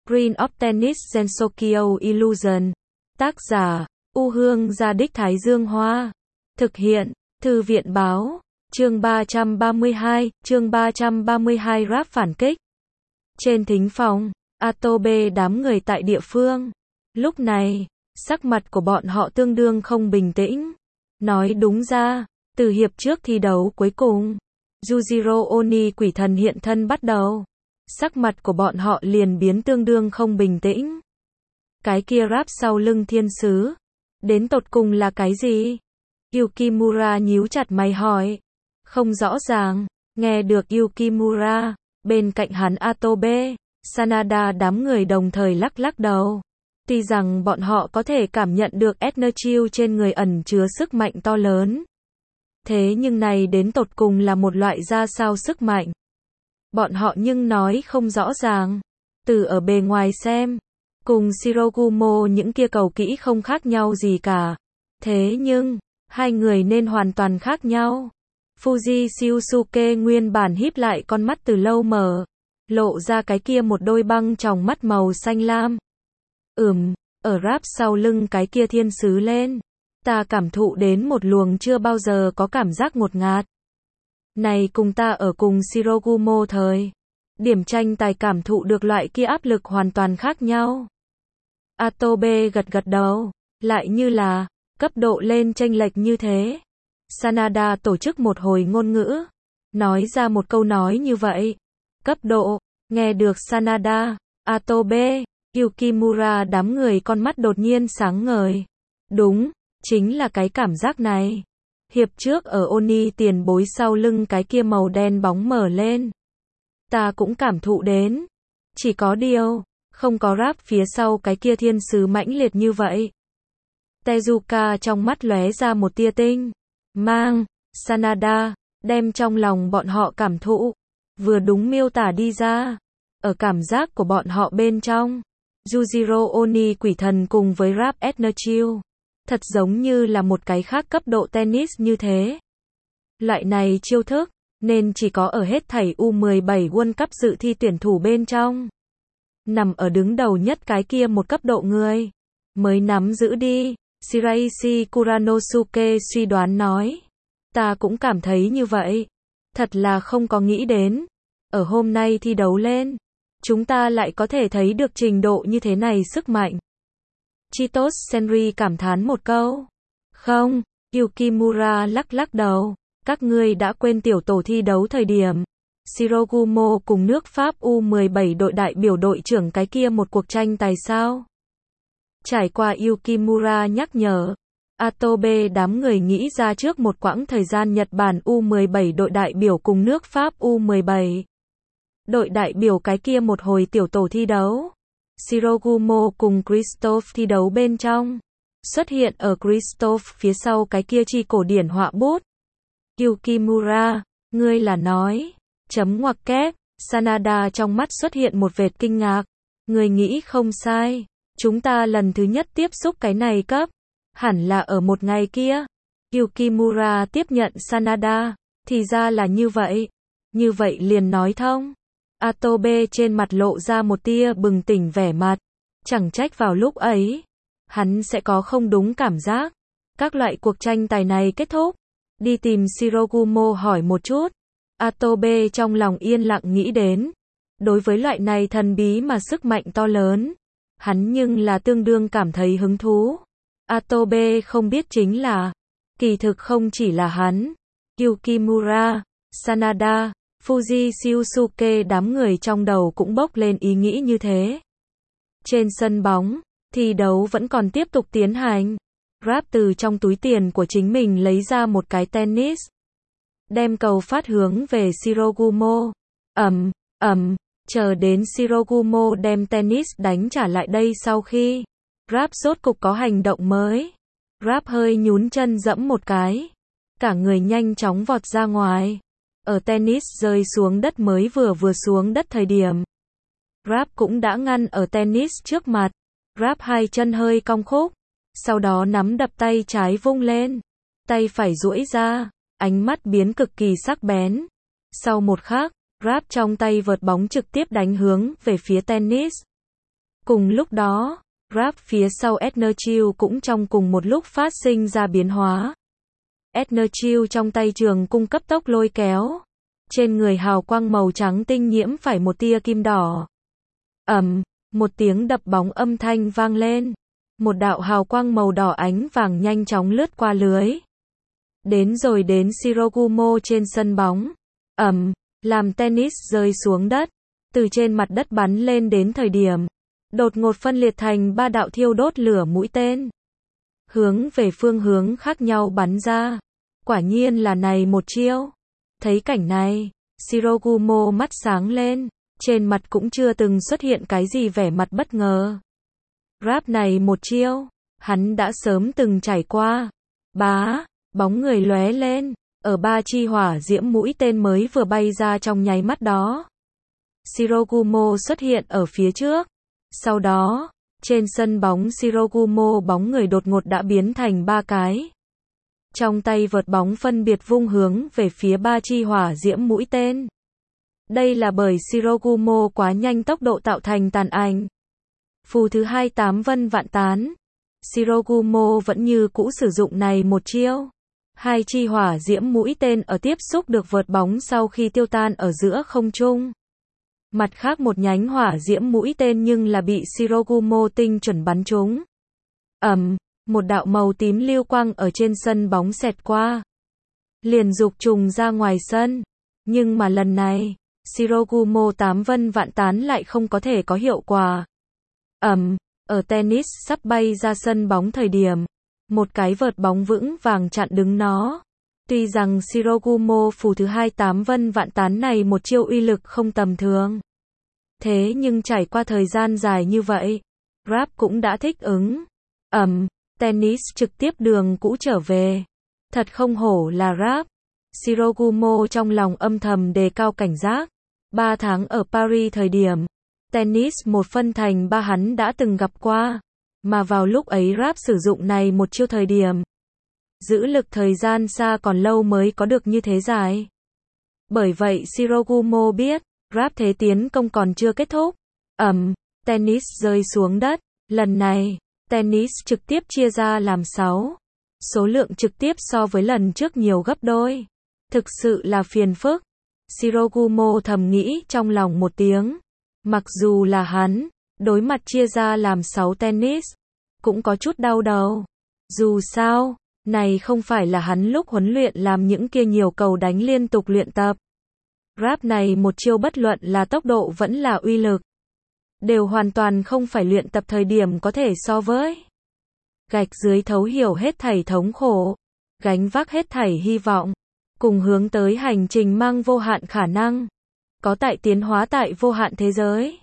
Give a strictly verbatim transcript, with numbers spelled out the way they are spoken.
Green of Tennis Gensokyo Illusion. Tác giả, U Hương Gia Đích Thái Dương Hoa. Thực hiện, Thư viện Báo. Chương ba trăm ba mươi hai, chương ba trăm ba mươi hai rap phản kích. Trên thính phòng, Atobe đám người tại địa phương. Lúc này, sắc mặt của bọn họ tương đương không bình tĩnh. Nói đúng ra, từ hiệp trước thi đấu cuối cùng, Yujiro Oni quỷ thần hiện thân bắt đầu. Sắc mặt của bọn họ liền biến tương đương không bình tĩnh. Cái kia rap sau lưng thiên sứ, đến tột cùng là cái gì? Yukimura nhíu chặt mày hỏi. Không rõ ràng. Nghe được Yukimura, bên cạnh hắn Atobe, Sanada đám người đồng thời lắc lắc đầu. Tuy rằng bọn họ có thể cảm nhận được energy trên người ẩn chứa sức mạnh to lớn. Thế nhưng này đến tột cùng là một loại ra sao sức mạnh? Bọn họ nhưng nói không rõ ràng. Từ ở bề ngoài xem, cùng Shirogumo những kia cầu kỹ không khác nhau gì cả. Thế nhưng, hai người nên hoàn toàn khác nhau. Fuji Shiusuke nguyên bản híp lại con mắt từ lâu mở, lộ ra cái kia một đôi băng tròng mắt màu xanh lam. Ừm, ở rap sau lưng cái kia thiên sứ lên, ta cảm thụ đến một luồng chưa bao giờ có cảm giác ngột ngạt. Này cùng ta ở cùng Shirogumo thời điểm tranh tài cảm thụ được loại kia áp lực hoàn toàn khác nhau. Atobe gật gật đầu, lại như là cấp độ lên chênh lệch như thế. Sanada tổ chức một hồi ngôn ngữ, nói ra một câu nói như vậy. Cấp độ, nghe được Sanada, Atobe, Yukimura đám người con mắt đột nhiên sáng ngời. Đúng, chính là cái cảm giác này. Hiệp trước ở Oni tiền bối sau lưng cái kia màu đen bóng mở lên. Ta cũng cảm thụ đến. Chỉ có điều, không có rap phía sau cái kia thiên sứ mãnh liệt như vậy. Tezuka trong mắt lóe ra một tia tinh mang. Sanada, đem trong lòng bọn họ cảm thụ, vừa đúng miêu tả đi ra. Ở cảm giác của bọn họ bên trong, Yujiro Oni quỷ thần cùng với rap energy, thật giống như là một cái khác cấp độ tennis như thế. Loại này chiêu thức, nên chỉ có ở hết thảy U mười bảy World Cup dự thi tuyển thủ bên trong. Nằm ở đứng đầu nhất cái kia một cấp độ người, mới nắm giữ đi. Shiraishi Kuranosuke suy đoán nói. Ta cũng cảm thấy như vậy. Thật là không có nghĩ đến. Ở hôm nay thi đấu lên, chúng ta lại có thể thấy được trình độ như thế này sức mạnh. Chitos Senri cảm thán một câu. Không, Yukimura lắc lắc đầu. Các ngươi đã quên tiểu tổ thi đấu thời điểm. Shirogumo cùng nước Pháp U mười bảy đội đại biểu đội trưởng cái kia một cuộc tranh tài sao? Trải qua Yukimura nhắc nhở, Atobe đám người nghĩ ra trước một quãng thời gian Nhật Bản U mười bảy đội đại biểu cùng nước Pháp U mười bảy. Đội đại biểu cái kia một hồi tiểu tổ thi đấu. Shirogumo cùng Christophe thi đấu bên trong. Xuất hiện ở Christophe phía sau cái kia chi cổ điển họa bút. Yukimura, ngươi là nói, chấm ngoặc kép, Sanada trong mắt xuất hiện một vệt kinh ngạc. Ngươi nghĩ không sai. Chúng ta lần thứ nhất tiếp xúc cái này cấp, hẳn là ở một ngày kia. Yukimura tiếp nhận Sanada, thì ra là như vậy. Như vậy liền nói thông. Atobe trên mặt lộ ra một tia bừng tỉnh vẻ mặt. Chẳng trách vào lúc ấy, hắn sẽ có không đúng cảm giác. Các loại cuộc tranh tài này kết thúc, đi tìm Shirogumo hỏi một chút. Atobe trong lòng yên lặng nghĩ đến. Đối với loại này thần bí mà sức mạnh to lớn, hắn nhưng là tương đương cảm thấy hứng thú. Atobe không biết chính là, kỳ thực không chỉ là hắn, Yukimura, Sanada, Fuji Shiusuke đám người trong đầu cũng bốc lên ý nghĩ như thế. Trên sân bóng, thi đấu vẫn còn tiếp tục tiến hành. Rap từ trong túi tiền của chính mình lấy ra một cái tennis, đem cầu phát hướng về Shirogumo. Ầm, ầm. Chờ đến Shirogumo đem tennis đánh trả lại đây sau khi Rap rốt cục có hành động mới. Rap hơi nhún chân dẫm một cái. Cả người nhanh chóng vọt ra ngoài. Ở tennis rơi xuống đất mới vừa vừa xuống đất thời điểm. Rap cũng đã ngăn ở tennis trước mặt. Rap hai chân hơi cong khúc. Sau đó nắm đập tay trái vung lên. Tay phải duỗi ra. Ánh mắt biến cực kỳ sắc bén. Sau một khắc, Rap trong tay vợt bóng trực tiếp đánh hướng về phía tennis. Cùng lúc đó, Rap phía sau Enerchill cũng trong cùng một lúc phát sinh ra biến hóa. Enerchill trong tay trường cung cấp tốc lôi kéo. Trên người hào quang màu trắng tinh nhiễm phải một tia kim đỏ. Ầm, một tiếng đập bóng âm thanh vang lên. Một đạo hào quang màu đỏ ánh vàng nhanh chóng lướt qua lưới. Đến rồi đến Shirogumo trên sân bóng. Ầm, làm tennis rơi xuống đất. Từ trên mặt đất bắn lên đến thời điểm. Đột ngột phân liệt thành ba đạo thiêu đốt lửa mũi tên. Hướng về phương hướng khác nhau bắn ra. Quả nhiên là này một chiêu. Thấy cảnh này, Shirogumo mắt sáng lên. Trên mặt cũng chưa từng xuất hiện cái gì vẻ mặt bất ngờ. Rap này một chiêu, hắn đã sớm từng trải qua. Bá, bóng người lóe lên, ở ba chi hỏa diễm mũi tên mới vừa bay ra trong nháy mắt đó. Shirogumo xuất hiện ở phía trước. Sau đó, trên sân bóng Shirogumo bóng người đột ngột đã biến thành ba cái. Trong tay vợt bóng phân biệt vung hướng về phía ba chi hỏa diễm mũi tên. Đây là bởi Shirogumo quá nhanh tốc độ tạo thành tàn ảnh. Phù thứ hai tám vân vạn tán. Shirogumo vẫn như cũ sử dụng này một chiêu. Hai chi hỏa diễm mũi tên ở tiếp xúc được vợt bóng sau khi tiêu tan ở giữa không trung. Mặt khác một nhánh hỏa diễm mũi tên nhưng là bị Shirogumo tinh chuẩn bắn trúng. Ầm, một đạo màu tím lưu quang ở trên sân bóng xẹt qua. Liền dục trùng ra ngoài sân. Nhưng mà lần này, Shirogumo tám vân vạn tán lại không có thể có hiệu quả. Ầm, ở tennis sắp bay ra sân bóng thời điểm, một cái vợt bóng vững vàng chặn đứng nó. Tuy rằng Shirogumo phù thứ hai tám vân vạn tán này một chiêu uy lực không tầm thường. Thế nhưng trải qua thời gian dài như vậy, Rap cũng đã thích ứng. Ầm, tennis trực tiếp đường cũ trở về. Thật không hổ là Rap. Shirogumo trong lòng âm thầm đề cao cảnh giác. Ba tháng ở Paris thời điểm, tennis một phân thành ba hắn đã từng gặp qua. Mà vào lúc ấy Rap sử dụng này một chiêu thời điểm. Giữ lực thời gian xa còn lâu mới có được như thế dài. Bởi vậy Shirogumo biết, Rap thế tiến công còn chưa kết thúc. Ầm, tennis rơi xuống đất. Lần này, tennis trực tiếp chia ra làm sáu. Số lượng trực tiếp so với lần trước nhiều gấp đôi. Thực sự là phiền phức. Shirogumo thầm nghĩ trong lòng một tiếng. Mặc dù là hắn, đối mặt chia ra làm sáu tennis, cũng có chút đau đầu. Dù sao, này không phải là hắn lúc huấn luyện làm những kia nhiều cầu đánh liên tục luyện tập. Rap này một chiêu bất luận là tốc độ vẫn là uy lực. Đều hoàn toàn không phải luyện tập thời điểm có thể so với. Gạch dưới thấu hiểu hết thảy thống khổ. Gánh vác hết thảy hy vọng. Cùng hướng tới hành trình mang vô hạn khả năng. Có tại tiến hóa tại vô hạn thế giới.